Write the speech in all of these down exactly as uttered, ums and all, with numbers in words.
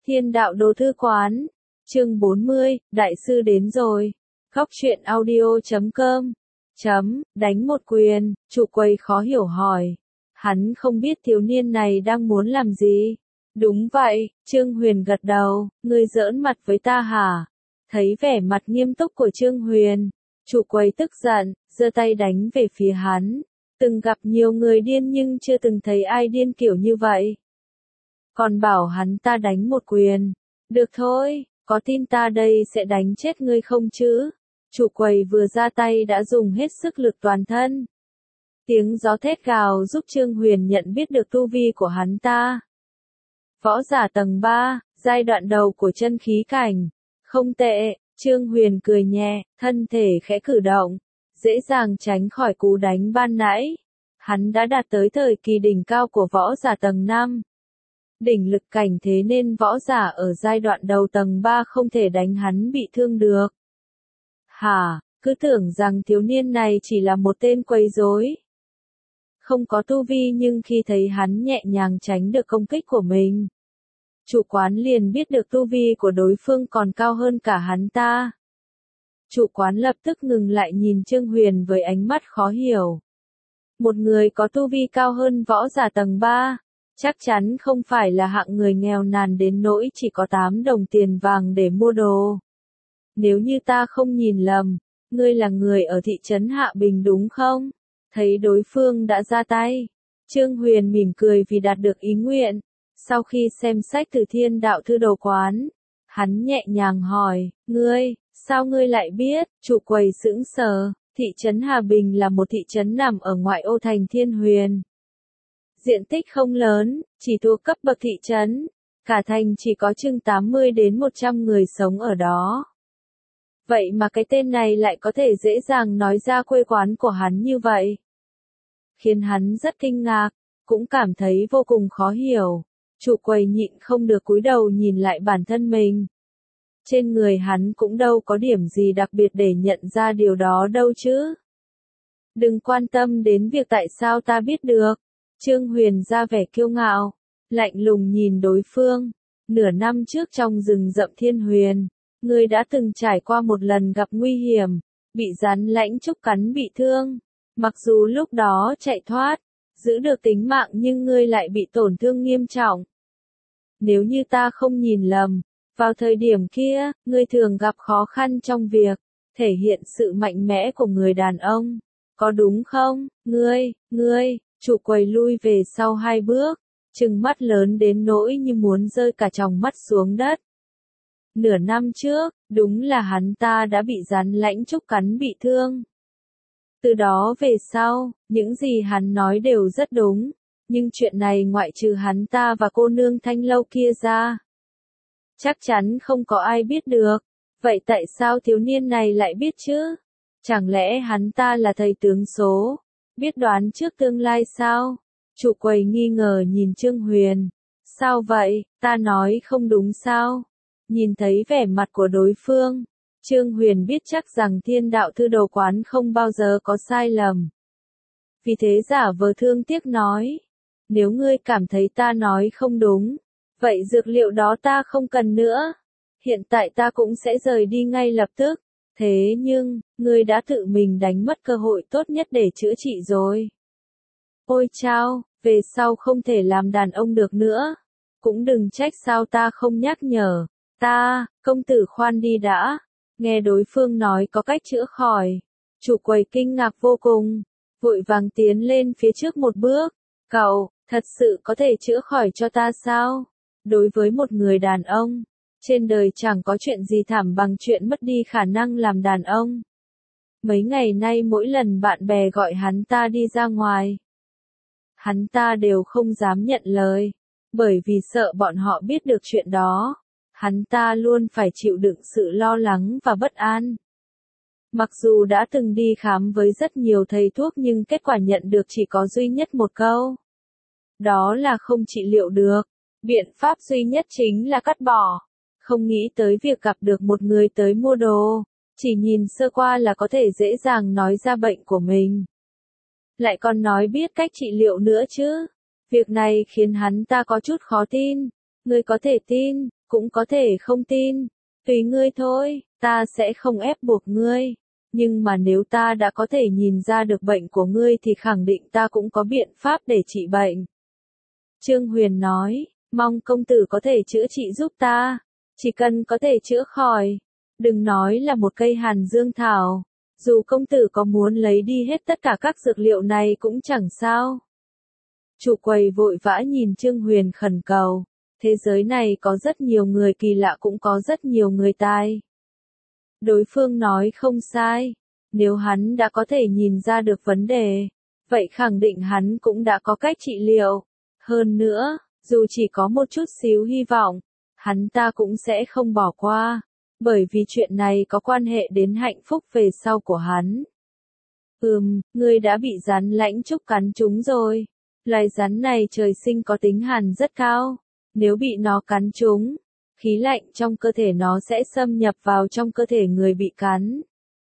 Thiên đạo đồ thư quán. Chương bốn mươi, Đại sư đến rồi. Góc truyện audio chấm com. Chấm, đánh một quyền, chủ quầy khó hiểu hỏi. Hắn không biết thiếu niên này đang muốn làm gì. Đúng vậy, Trương Huyền gật đầu, ngươi giỡn mặt với ta hả? Thấy vẻ mặt nghiêm túc của Trương Huyền, chủ quầy tức giận, giơ tay đánh về phía hắn. Từng gặp nhiều người điên nhưng chưa từng thấy ai điên kiểu như vậy. Còn bảo hắn ta đánh một quyền. Được thôi, có tin ta đây sẽ đánh chết ngươi không chứ? Chủ quầy vừa ra tay đã dùng hết sức lực toàn thân. Tiếng gió thét gào giúp Trương Huyền nhận biết được tu vi của hắn ta. Võ giả tầng ba, giai đoạn đầu của chân khí cảnh. Không tệ, Trương Huyền cười nhẹ, thân thể khẽ cử động, dễ dàng tránh khỏi cú đánh ban nãy. Hắn đã đạt tới thời kỳ đỉnh cao của võ giả tầng năm. Đỉnh lực cảnh thế nên võ giả ở giai đoạn đầu tầng ba không thể đánh hắn bị thương được. Hả, cứ tưởng rằng thiếu niên này chỉ là một tên quấy rối. Không có tu vi nhưng khi thấy hắn nhẹ nhàng tránh được công kích của mình. Chủ quán liền biết được tu vi của đối phương còn cao hơn cả hắn ta. Chủ quán lập tức ngừng lại nhìn Trương Huyền với ánh mắt khó hiểu. Một người có tu vi cao hơn võ giả tầng ba, chắc chắn không phải là hạng người nghèo nàn đến nỗi chỉ có tám đồng tiền vàng để mua đồ. Nếu như ta không nhìn lầm, ngươi là người ở thị trấn Hạ Bình đúng không? Thấy đối phương đã ra tay, Trương Huyền mỉm cười vì đạt được ý nguyện. Sau khi xem sách từ Thiên đạo thư đồ quán, hắn nhẹ nhàng hỏi, ngươi, sao ngươi lại biết? Chủ quầy sững sờ, thị trấn Hà Bình là một thị trấn nằm ở ngoại ô thành Thiên Huyền. Diện tích không lớn, chỉ thuộc cấp bậc thị trấn, cả thành chỉ có chừng tám mươi đến một trăm người sống ở đó. Vậy mà cái tên này lại có thể dễ dàng nói ra quê quán của hắn như vậy. Khiến hắn rất kinh ngạc, cũng cảm thấy vô cùng khó hiểu. Chủ quầy nhịn không được cúi đầu nhìn lại bản thân mình. Trên người hắn cũng đâu có điểm gì đặc biệt để nhận ra điều đó đâu chứ. Đừng quan tâm đến việc tại sao ta biết được. Trương Huyền ra vẻ kiêu ngạo, lạnh lùng nhìn đối phương. Nửa năm trước trong rừng rậm Thiên Huyền, ngươi đã từng trải qua một lần gặp nguy hiểm, bị rắn lãnh trúc cắn bị thương. Mặc dù lúc đó chạy thoát, giữ được tính mạng nhưng ngươi lại bị tổn thương nghiêm trọng. Nếu như ta không nhìn lầm, vào thời điểm kia, ngươi thường gặp khó khăn trong việc thể hiện sự mạnh mẽ của người đàn ông. Có đúng không? Ngươi, ngươi, chủ quầy lui về sau hai bước, trừng mắt lớn đến nỗi như muốn rơi cả tròng mắt xuống đất. Nửa năm trước, đúng là hắn ta đã bị rắn lãnh trúc cắn bị thương. Từ đó về sau, những gì hắn nói đều rất đúng, nhưng chuyện này ngoại trừ hắn ta và cô nương Thanh Lâu kia ra, chắc chắn không có ai biết được. Vậy tại sao thiếu niên này lại biết chứ? Chẳng lẽ hắn ta là thầy tướng số, biết đoán trước tương lai sao? Chủ quầy nghi ngờ nhìn Trương Huyền. Sao vậy, ta nói không đúng sao? Nhìn thấy vẻ mặt của đối phương, Trương Huyền biết chắc rằng Thiên đạo thư đồ quán không bao giờ có sai lầm. Vì thế giả vờ thương tiếc nói, nếu ngươi cảm thấy ta nói không đúng, vậy dược liệu đó ta không cần nữa. Hiện tại ta cũng sẽ rời đi ngay lập tức. Thế nhưng, ngươi đã tự mình đánh mất cơ hội tốt nhất để chữa trị rồi. Ôi chao, về sau không thể làm đàn ông được nữa. Cũng đừng trách sao ta không nhắc nhở. Ta, công tử khoan đi đã. Nghe đối phương nói có cách chữa khỏi. Chủ quầy kinh ngạc vô cùng, vội vàng tiến lên phía trước một bước. Cậu, thật sự có thể chữa khỏi cho ta sao? Đối với một người đàn ông, trên đời chẳng có chuyện gì thảm bằng chuyện mất đi khả năng làm đàn ông. Mấy ngày nay mỗi lần bạn bè gọi hắn ta đi ra ngoài, hắn ta đều không dám nhận lời, bởi vì sợ bọn họ biết được chuyện đó. Hắn ta luôn phải chịu đựng sự lo lắng và bất an. Mặc dù đã từng đi khám với rất nhiều thầy thuốc nhưng kết quả nhận được chỉ có duy nhất một câu. Đó là không trị liệu được. Biện pháp duy nhất chính là cắt bỏ. Không nghĩ tới việc gặp được một người tới mua đồ, chỉ nhìn sơ qua là có thể dễ dàng nói ra bệnh của mình. Lại còn nói biết cách trị liệu nữa chứ. Việc này khiến hắn ta có chút khó tin. Ngươi có thể tin, cũng có thể không tin. Tùy ngươi thôi, ta sẽ không ép buộc ngươi. Nhưng mà nếu ta đã có thể nhìn ra được bệnh của ngươi thì khẳng định ta cũng có biện pháp để trị bệnh. Trương Huyền nói, mong công tử có thể chữa trị giúp ta. Chỉ cần có thể chữa khỏi. Đừng nói là một cây hàn dương thảo. Dù công tử có muốn lấy đi hết tất cả các dược liệu này cũng chẳng sao. Chủ quầy vội vã nhìn Trương Huyền khẩn cầu. Thế giới này có rất nhiều người kỳ lạ cũng có rất nhiều người tài. Đối phương nói không sai. Nếu hắn đã có thể nhìn ra được vấn đề, vậy khẳng định hắn cũng đã có cách trị liệu. Hơn nữa, dù chỉ có một chút xíu hy vọng, hắn ta cũng sẽ không bỏ qua. Bởi vì chuyện này có quan hệ đến hạnh phúc về sau của hắn. Ừm, ngươi đã bị rắn lãnh trúc cắn trúng rồi. Loài rắn này trời sinh có tính hàn rất cao. Nếu bị nó cắn trúng, khí lạnh trong cơ thể nó sẽ xâm nhập vào trong cơ thể người bị cắn.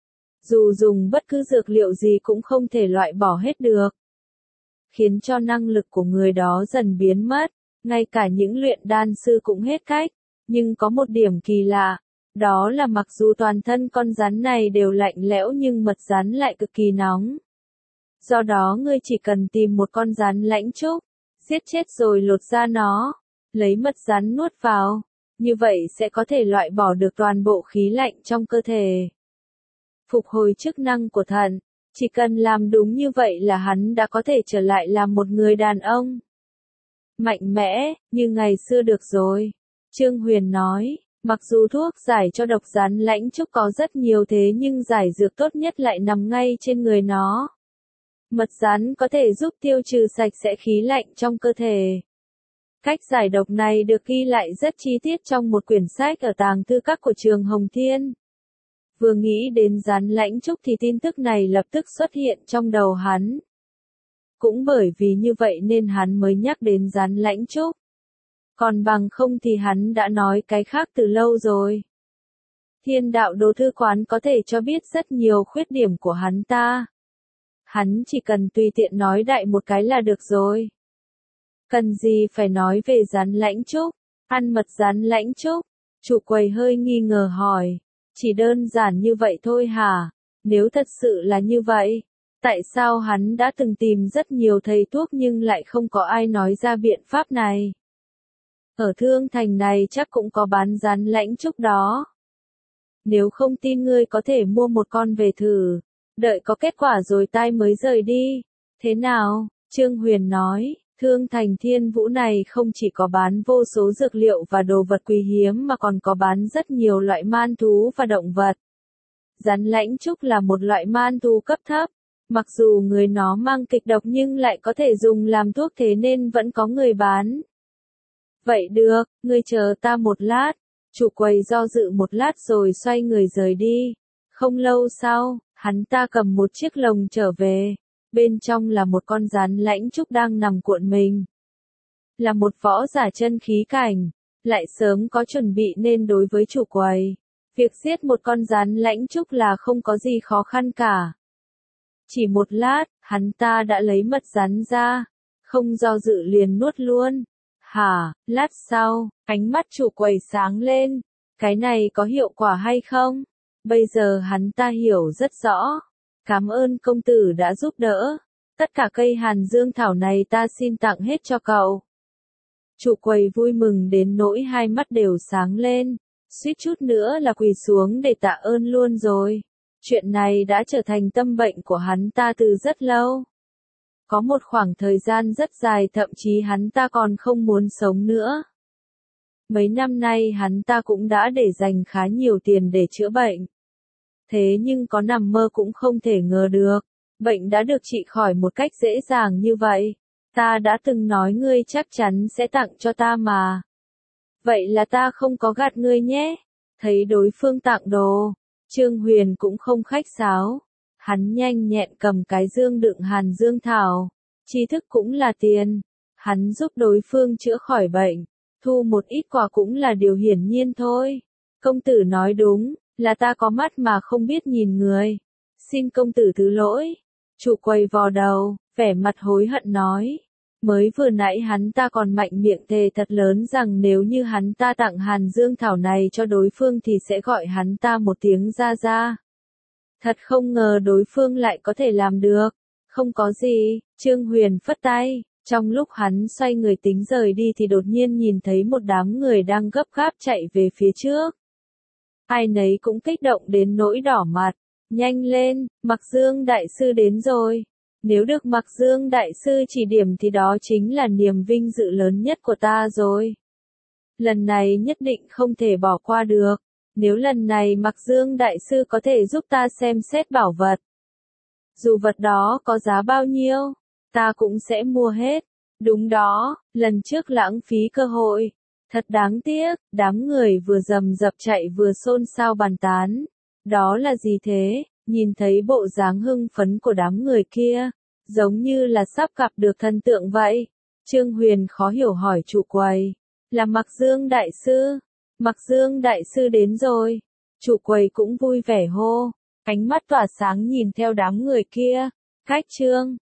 Dù dùng bất cứ dược liệu gì cũng không thể loại bỏ hết được. Khiến cho năng lực của người đó dần biến mất. Ngay cả những luyện đan sư cũng hết cách. Nhưng có một điểm kỳ lạ. Đó là mặc dù toàn thân con rắn này đều lạnh lẽo nhưng mật rắn lại cực kỳ nóng. Do đó ngươi chỉ cần tìm một con rắn lãnh trúc, giết chết rồi lột da nó, lấy mật rắn nuốt vào, như vậy sẽ có thể loại bỏ được toàn bộ khí lạnh trong cơ thể. Phục hồi chức năng của thận, chỉ cần làm đúng như vậy là hắn đã có thể trở lại làm một người đàn ông. Mạnh mẽ, như ngày xưa được rồi. Trương Huyền nói. Mặc dù thuốc giải cho độc rắn lãnh trúc có rất nhiều thế nhưng giải dược tốt nhất lại nằm ngay trên người nó. Mật rắn có thể giúp tiêu trừ sạch sẽ khí lạnh trong cơ thể. Cách giải độc này được ghi lại rất chi tiết trong một quyển sách ở tàng thư các của trường Hồng Thiên. Vừa nghĩ đến rắn lãnh trúc thì tin tức này lập tức xuất hiện trong đầu hắn. Cũng bởi vì như vậy nên hắn mới nhắc đến rắn lãnh trúc. Còn bằng không thì hắn đã nói cái khác từ lâu rồi. Thiên đạo đồ thư quán có thể cho biết rất nhiều khuyết điểm của hắn ta. Hắn chỉ cần tùy tiện nói đại một cái là được rồi. Cần gì phải nói về rắn lãnh trúc, ăn mật rắn lãnh trúc? Chủ quầy hơi nghi ngờ hỏi. Chỉ đơn giản như vậy thôi hả? Nếu thật sự là như vậy, tại sao hắn đã từng tìm rất nhiều thầy thuốc nhưng lại không có ai nói ra biện pháp này? Ở Thương Thành này chắc cũng có bán rắn lãnh trúc đó. Nếu không tin ngươi có thể mua một con về thử, đợi có kết quả rồi tai mới rời đi. Thế nào? Trương Huyền nói, Thương Thành Thiên Vũ này không chỉ có bán vô số dược liệu và đồ vật quý hiếm mà còn có bán rất nhiều loại man thú và động vật. Rắn lãnh trúc là một loại man thú cấp thấp. Mặc dù người nó mang kịch độc nhưng lại có thể dùng làm thuốc thế nên vẫn có người bán. Vậy được, ngươi chờ ta một lát. Chủ quầy do dự một lát rồi xoay người rời đi. Không lâu sau, hắn ta cầm một chiếc lồng trở về. Bên trong là một con rắn lãnh trúc đang nằm cuộn mình. Là một võ giả chân khí cảnh, lại sớm có chuẩn bị nên đối với chủ quầy, việc giết một con rắn lãnh trúc là không có gì khó khăn cả. Chỉ một lát, hắn ta đã lấy mật rắn ra, không do dự liền nuốt luôn. Hả, lát sau, ánh mắt chủ quầy sáng lên. Cái này có hiệu quả hay không? Bây giờ hắn ta hiểu rất rõ. Cảm ơn công tử đã giúp đỡ. Tất cả cây hàn dương thảo này ta xin tặng hết cho cậu. Chủ quầy vui mừng đến nỗi hai mắt đều sáng lên. Suýt chút nữa là quỳ xuống để tạ ơn luôn rồi. Chuyện này đã trở thành tâm bệnh của hắn ta từ rất lâu. Có một khoảng thời gian rất dài thậm chí hắn ta còn không muốn sống nữa. Mấy năm nay hắn ta cũng đã để dành khá nhiều tiền để chữa bệnh. Thế nhưng có nằm mơ cũng không thể ngờ được, bệnh đã được trị khỏi một cách dễ dàng như vậy. Ta đã từng nói ngươi chắc chắn sẽ tặng cho ta mà. Vậy là ta không có gạt ngươi nhé. Thấy đối phương tặng đồ, Trương Huyền cũng không khách sáo. Hắn nhanh nhẹn cầm cái dương đựng hàn dương thảo. Tri thức cũng là tiền. Hắn giúp đối phương chữa khỏi bệnh. Thu một ít quà cũng là điều hiển nhiên thôi. Công tử nói đúng, là ta có mắt mà không biết nhìn người. Xin công tử thứ lỗi. Chủ quầy vò đầu, vẻ mặt hối hận nói. Mới vừa nãy hắn ta còn mạnh miệng thề thật lớn rằng nếu như hắn ta tặng Hàn Dương Thảo này cho đối phương thì sẽ gọi hắn ta một tiếng ra ra. Thật không ngờ đối phương lại có thể làm được. Không có gì, Trương Huyền phất tay. Trong lúc hắn xoay người tính rời đi thì đột nhiên nhìn thấy một đám người đang gấp gáp chạy về phía trước. Ai nấy cũng kích động đến nỗi đỏ mặt. Nhanh lên, Mặc Dương Đại Sư đến rồi. Nếu được Mặc Dương Đại Sư chỉ điểm thì đó chính là niềm vinh dự lớn nhất của ta rồi. Lần này nhất định không thể bỏ qua được. Nếu lần này Mặc Dương Đại Sư có thể giúp ta xem xét bảo vật. Dù vật đó có giá bao nhiêu, ta cũng sẽ mua hết. Đúng đó, lần trước lãng phí cơ hội. Thật đáng tiếc, đám người vừa rầm rập chạy vừa xôn xao bàn tán. Đó là gì thế? Nhìn thấy bộ dáng hưng phấn của đám người kia, giống như là sắp gặp được thần tượng vậy. Trương Huyền khó hiểu hỏi trụ quầy, là Mặc Dương Đại Sư. Mặc Dương Đại Sư đến rồi. Trụ quầy cũng vui vẻ hô, ánh mắt tỏa sáng nhìn theo đám người kia. Khách Trương,